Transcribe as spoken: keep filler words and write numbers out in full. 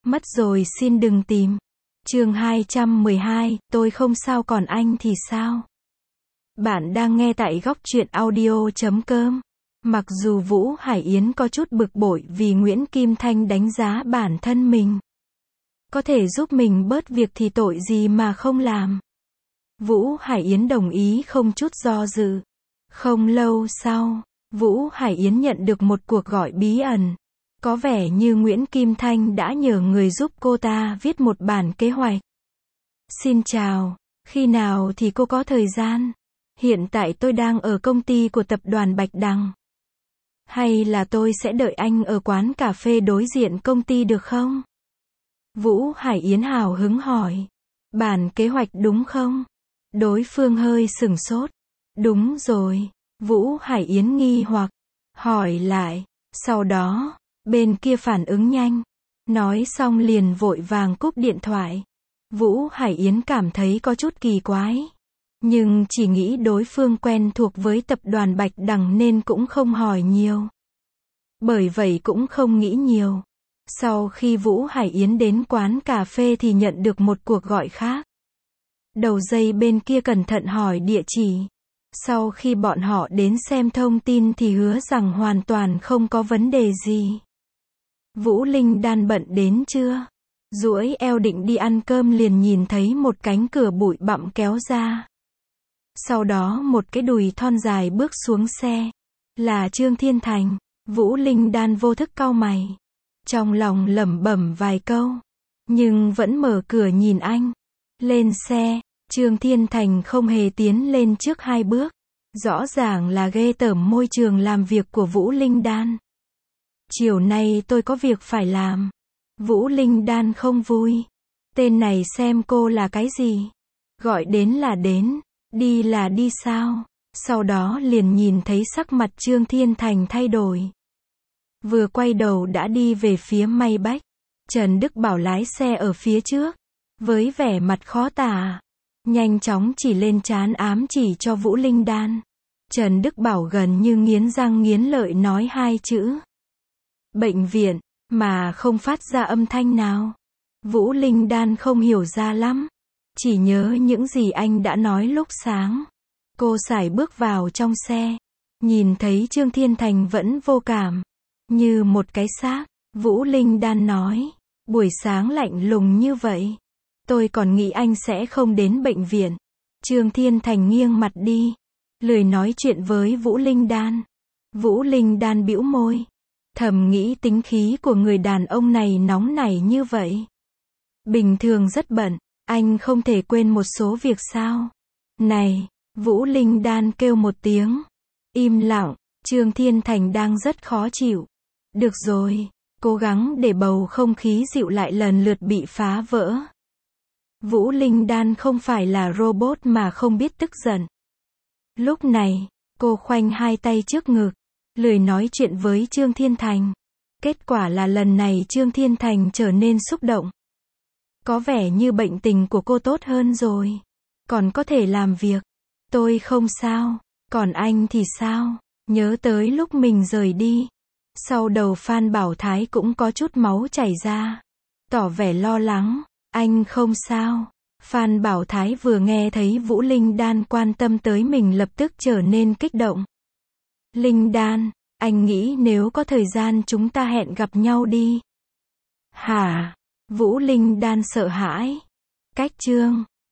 Mất rồi xin đừng tìm. Chương hai trăm mười hai, tôi không sao còn anh thì sao? Bạn đang nghe tại góc truyện audio chấm com. Mặc dù Vũ Hải Yến có chút bực bội vì Nguyễn Kim Thanh đánh giá bản thân mình có thể giúp mình bớt việc thì tội gì mà không làm. Vũ Hải Yến đồng ý không chút do dự. Không lâu sau, Vũ Hải Yến nhận được một cuộc gọi bí ẩn. Có vẻ như Nguyễn Kim Thanh đã nhờ người giúp cô ta viết một bản kế hoạch. Xin chào, khi nào thì cô có thời gian? Hiện tại tôi đang ở công ty của tập đoàn Bạch Đằng. Hay là tôi sẽ đợi anh ở quán cà phê đối diện công ty được không? Vũ Hải Yến hào hứng hỏi. Bản kế hoạch đúng không? Đối phương hơi sửng sốt. Đúng rồi. Vũ Hải Yến nghi hoặc hỏi lại. Sau đó, bên kia phản ứng nhanh. Nói xong liền vội vàng cúp điện thoại. Vũ Hải Yến cảm thấy có chút kỳ quái. Nhưng chỉ nghĩ đối phương quen thuộc với tập đoàn Bạch Đằng nên cũng không hỏi nhiều. Bởi vậy cũng không nghĩ nhiều. Sau khi Vũ Hải Yến đến quán cà phê thì nhận được một cuộc gọi khác. Đầu dây bên kia cẩn thận hỏi địa chỉ. Sau khi bọn họ đến xem thông tin thì hứa rằng hoàn toàn không có vấn đề gì. Vũ Linh Đan bận đến chưa? Duỗi eo định đi ăn cơm liền nhìn thấy một cánh cửa bụi bặm kéo ra. Sau đó một cái đùi thon dài bước xuống xe. Là Trương Thiên Thành. Vũ Linh Đan vô thức cau mày. Trong lòng lẩm bẩm vài câu. Nhưng vẫn mở cửa nhìn anh. Lên xe, Trương Thiên Thành không hề tiến lên trước hai bước. Rõ ràng là ghê tởm môi trường làm việc của Vũ Linh Đan. Chiều nay tôi có việc phải làm. Vũ Linh Đan không vui. Tên này xem cô là cái gì? Gọi đến là đến, đi là đi sao? Sau đó liền nhìn thấy sắc mặt Trương Thiên Thành thay đổi. Vừa quay đầu đã đi về phía May Bách. Trần Đức Bảo lái xe ở phía trước. Với vẻ mặt khó tả. Nhanh chóng chỉ lên trán ám chỉ cho Vũ Linh Đan. Trần Đức Bảo gần như nghiến răng nghiến lợi nói hai chữ. Bệnh viện, mà không phát ra âm thanh nào. Vũ Linh Đan không hiểu ra lắm. Chỉ nhớ những gì anh đã nói lúc sáng. Cô sải bước vào trong xe. Nhìn thấy Trương Thiên Thành vẫn vô cảm. Như một cái xác. Vũ Linh Đan nói. Buổi sáng lạnh lùng như vậy. Tôi còn nghĩ anh sẽ không đến bệnh viện. Trương Thiên Thành nghiêng mặt đi. Lười nói chuyện với Vũ Linh Đan. Vũ Linh Đan bĩu môi. Thầm nghĩ tính khí của người đàn ông này nóng nảy như vậy. Bình thường rất bận. Anh không thể quên một số việc sao? Này! Vũ Linh Đan kêu một tiếng. Im lặng. Trương Thiên Thành đang rất khó chịu. Được rồi. Cố gắng để bầu không khí dịu lại lần lượt bị phá vỡ. Vũ Linh Đan không phải là robot mà không biết tức giận. Lúc này, cô khoanh hai tay trước ngực. Lười nói chuyện với Trương Thiên Thành. Kết quả là lần này Trương Thiên Thành trở nên xúc động. Có vẻ như bệnh tình của cô tốt hơn rồi. Còn có thể làm việc. Tôi không sao. Còn anh thì sao? Nhớ tới lúc mình rời đi. Sau đầu Phan Bảo Thái cũng có chút máu chảy ra. Tỏ vẻ lo lắng. Anh không sao. Phan Bảo Thái vừa nghe thấy Vũ Linh Đan quan tâm tới mình lập tức trở nên kích động. Linh Đan, anh nghĩ nếu có thời gian chúng ta hẹn gặp nhau đi. Hả? Vũ Linh Đan sợ hãi. Cách Trương